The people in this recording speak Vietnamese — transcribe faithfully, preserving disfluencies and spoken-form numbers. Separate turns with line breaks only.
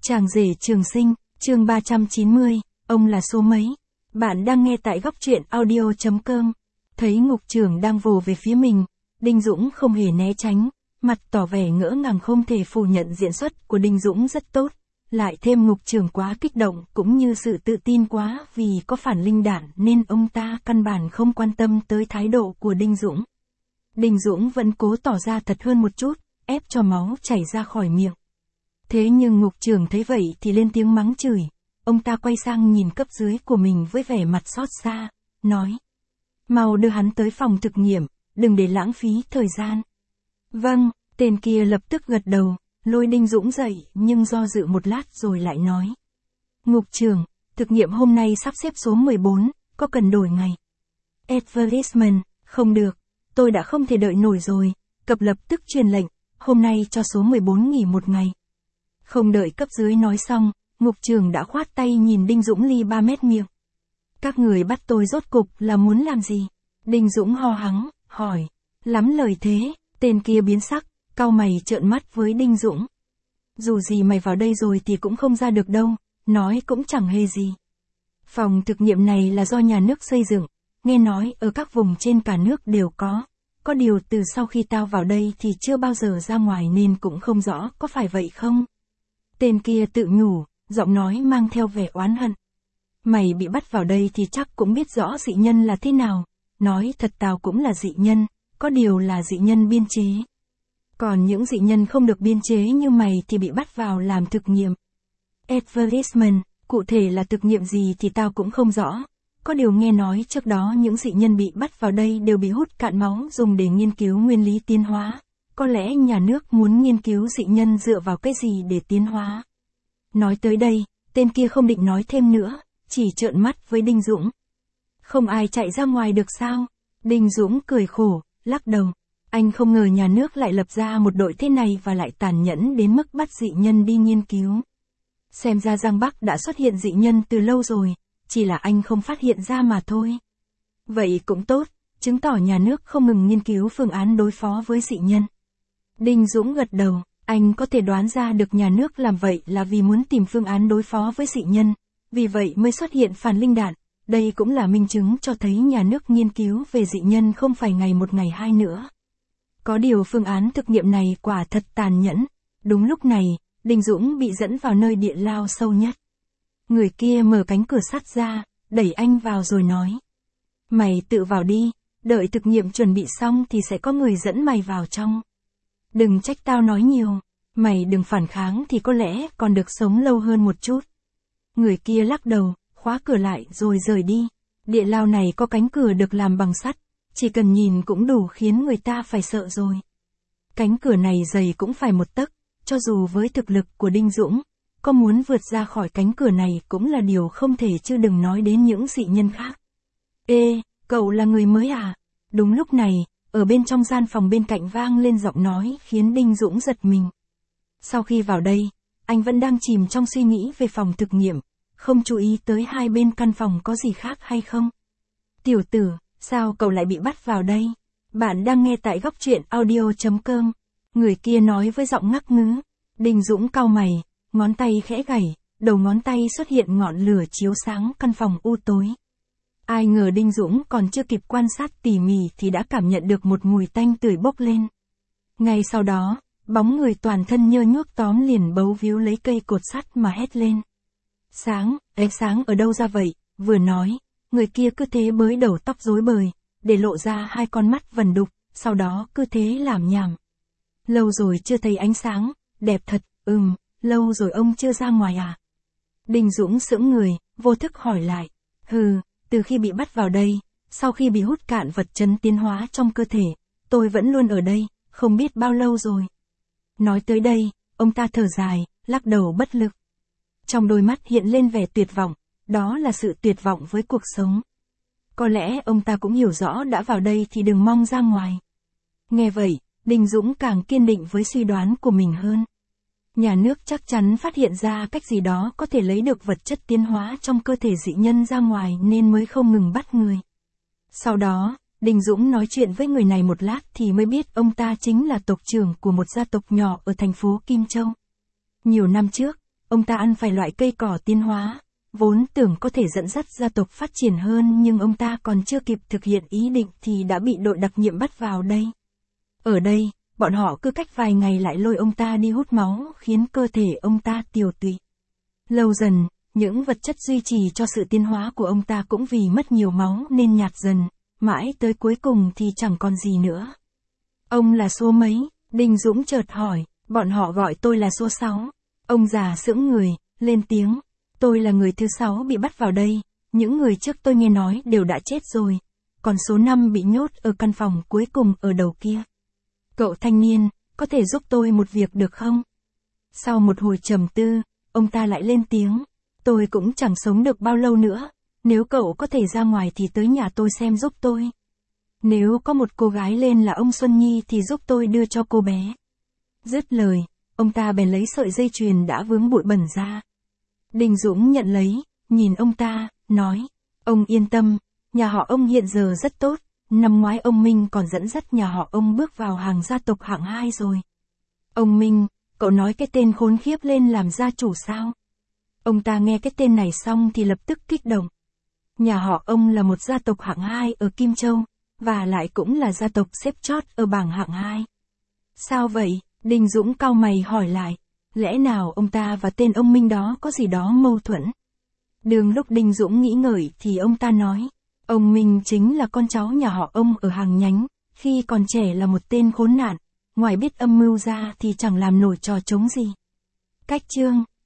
Chàng rể trường sinh, chương ba trăm chín mươi, ông là số mấy? Bạn đang nghe tại góc truyện audio chấm com. Thấy ngục trưởng đang vồ về phía mình, Đinh Dũng không hề né tránh, mặt tỏ vẻ ngỡ ngàng không thể phủ nhận diễn xuất của Đinh Dũng rất tốt. Lại thêm ngục trưởng quá kích động cũng như sự tự tin quá vì có phản linh đạn nên ông ta căn bản không quan tâm tới thái độ của Đinh Dũng. Đinh Dũng vẫn cố tỏ ra thật hơn một chút, ép cho máu chảy ra khỏi miệng. Thế nhưng ngục trưởng thấy vậy thì lên tiếng mắng chửi, ông ta quay sang nhìn cấp dưới của mình với vẻ mặt xót xa, nói: mau đưa hắn tới phòng thực nghiệm, đừng để lãng phí thời gian. Vâng, tên kia lập tức gật đầu, lôi Đinh Dũng dậy nhưng do dự một lát rồi lại nói: ngục trưởng, thực nghiệm hôm nay sắp xếp số mười bốn, có cần đổi ngày? Advertisement, không được, tôi đã không thể đợi nổi rồi, cập lập tức truyền lệnh, hôm nay cho số mười bốn nghỉ một ngày. Không đợi cấp dưới nói xong, ngục trưởng đã khoát tay nhìn Đinh Dũng ly ba mét miệng. Các người bắt tôi rốt cục là muốn làm gì? Đinh Dũng ho hắng, hỏi. Lắm lời thế, tên kia biến sắc, cau mày trợn mắt với Đinh Dũng. Dù gì mày vào đây rồi thì cũng không ra được đâu, nói cũng chẳng hề gì. Phòng thực nghiệm này là do nhà nước xây dựng, nghe nói ở các vùng trên cả nước đều có. Có điều từ sau khi tao vào đây thì chưa bao giờ ra ngoài nên cũng không rõ có phải vậy không? Tên kia tự nhủ, giọng nói mang theo vẻ oán hận. Mày bị bắt vào đây thì chắc cũng biết rõ dị nhân là thế nào. Nói thật tao cũng là dị nhân, có điều là dị nhân biên chế. Còn những dị nhân không được biên chế như mày thì bị bắt vào làm thực nghiệm. Advertisement, cụ thể là thực nghiệm gì thì tao cũng không rõ. Có điều nghe nói trước đó những dị nhân bị bắt vào đây đều bị hút cạn máu dùng để nghiên cứu nguyên lý tiến hóa. Có lẽ nhà nước muốn nghiên cứu dị nhân dựa vào cái gì để tiến hóa. Nói tới đây, tên kia không định nói thêm nữa, chỉ trợn mắt với Đinh Dũng. Không ai chạy ra ngoài được sao? Đinh Dũng cười khổ, lắc đầu. Anh không ngờ nhà nước lại lập ra một đội thế này và lại tàn nhẫn đến mức bắt dị nhân đi nghiên cứu. Xem ra Giang Bắc đã xuất hiện dị nhân từ lâu rồi, chỉ là anh không phát hiện ra mà thôi. Vậy cũng tốt, chứng tỏ nhà nước không ngừng nghiên cứu phương án đối phó với dị nhân. Đinh Dũng gật đầu, anh có thể đoán ra được nhà nước làm vậy là vì muốn tìm phương án đối phó với dị nhân, vì vậy mới xuất hiện phản linh đạn. Đây cũng là minh chứng cho thấy nhà nước nghiên cứu về dị nhân không phải ngày một ngày hai nữa. Có điều phương án thực nghiệm này quả thật tàn nhẫn. Đúng lúc này, Đinh Dũng bị dẫn vào nơi địa lao sâu nhất. Người kia mở cánh cửa sắt ra, đẩy anh vào rồi nói: mày tự vào đi, đợi thực nghiệm chuẩn bị xong thì sẽ có người dẫn mày vào trong. Đừng trách tao nói nhiều, mày đừng phản kháng thì có lẽ còn được sống lâu hơn một chút. Người kia lắc đầu, khóa cửa lại rồi rời đi. Địa lao này có cánh cửa được làm bằng sắt, chỉ cần nhìn cũng đủ khiến người ta phải sợ rồi. Cánh cửa này dày cũng phải một tấc, cho dù với thực lực của Đinh Dũng, có muốn vượt ra khỏi cánh cửa này cũng là điều không thể chứ đừng nói đến những dị nhân khác. Ê, cậu là người mới à? Đúng lúc này, ở bên trong gian phòng bên cạnh vang lên giọng nói khiến Đinh Dũng giật mình. Sau khi vào đây, anh vẫn đang chìm trong suy nghĩ về phòng thực nghiệm, không chú ý tới hai bên căn phòng có gì khác hay không. Tiểu tử, sao cậu lại bị bắt vào đây? Bạn đang nghe tại góc truyện audio chấm com. Người kia nói với giọng ngắc ngứ. Đinh Dũng cau mày, ngón tay khẽ gảy, đầu ngón tay xuất hiện ngọn lửa chiếu sáng căn phòng u tối. Ai ngờ Đinh Dũng còn chưa kịp quan sát tỉ mỉ thì đã cảm nhận được một mùi tanh tưởi bốc lên. Ngay sau đó, bóng người toàn thân nhơ nhuốc tóm liền bấu víu lấy cây cột sắt mà hét lên. Sáng, ánh sáng ở đâu ra vậy? Vừa nói, người kia cứ thế bới đầu tóc rối bời, để lộ ra hai con mắt vần đục, sau đó cứ thế làm nhảm. Lâu rồi chưa thấy ánh sáng, đẹp thật, ừm, lâu rồi ông chưa ra ngoài à? Đinh Dũng sững người, vô thức hỏi lại. Hừ, từ khi bị bắt vào đây, sau khi bị hút cạn vật chất tiến hóa trong cơ thể, tôi vẫn luôn ở đây, không biết bao lâu rồi. Nói tới đây, ông ta thở dài, lắc đầu bất lực. Trong đôi mắt hiện lên vẻ tuyệt vọng, đó là sự tuyệt vọng với cuộc sống. Có lẽ ông ta cũng hiểu rõ đã vào đây thì đừng mong ra ngoài. Nghe vậy, Đinh Dũng càng kiên định với suy đoán của mình hơn. Nhà nước chắc chắn phát hiện ra cách gì đó có thể lấy được vật chất tiến hóa trong cơ thể dị nhân ra ngoài nên mới không ngừng bắt người. Sau đó, Đinh Dũng nói chuyện với người này một lát thì mới biết ông ta chính là tộc trưởng của một gia tộc nhỏ ở thành phố Kim Châu. Nhiều năm trước, ông ta ăn phải loại cây cỏ tiến hóa, vốn tưởng có thể dẫn dắt gia tộc phát triển hơn nhưng ông ta còn chưa kịp thực hiện ý định thì đã bị đội đặc nhiệm bắt vào đây. Ở đây, bọn họ cứ cách vài ngày lại lôi ông ta đi hút máu khiến cơ thể ông ta tiều tụy. Lâu dần, những vật chất duy trì cho sự tiến hóa của ông ta cũng vì mất nhiều máu nên nhạt dần, mãi tới cuối cùng thì chẳng còn gì nữa. Ông là số mấy? Đinh Dũng chợt hỏi, bọn họ gọi tôi là số sáu. Ông già sững người, lên tiếng, tôi là người thứ sáu bị bắt vào đây, những người trước tôi nghe nói đều đã chết rồi, còn số năm bị nhốt ở căn phòng cuối cùng ở đầu kia. Cậu thanh niên, có thể giúp tôi một việc được không? Sau một hồi trầm tư, ông ta lại lên tiếng, tôi cũng chẳng sống được bao lâu nữa, nếu cậu có thể ra ngoài thì tới nhà tôi xem giúp tôi. Nếu có một cô gái lên là ông Xuân Nhi thì giúp tôi đưa cho cô bé. Dứt lời, ông ta bèn lấy sợi dây chuyền đã vướng bụi bẩn ra. Đinh Dũng nhận lấy, nhìn ông ta, nói, ông yên tâm, nhà họ ông hiện giờ rất tốt, năm ngoái ông Minh còn dẫn dắt nhà họ ông bước vào hàng gia tộc hạng hai rồi. Ông Minh, cậu nói cái tên khốn khiếp lên làm gia chủ sao? Ông ta nghe cái tên này xong thì lập tức kích động. Nhà họ ông là một gia tộc hạng hai ở Kim Châu, và lại cũng là gia tộc xếp chót ở bảng hạng hai. Sao vậy? Đinh Dũng cau mày hỏi lại, lẽ nào ông ta và tên ông Minh đó có gì đó mâu thuẫn? Đường lúc Đinh Dũng nghĩ ngợi thì ông ta nói, ông Minh chính là con cháu nhà họ ông ở hàng nhánh, khi còn trẻ là một tên khốn nạn, ngoài biết âm mưu ra thì chẳng làm nổi trò trống gì. Cách chương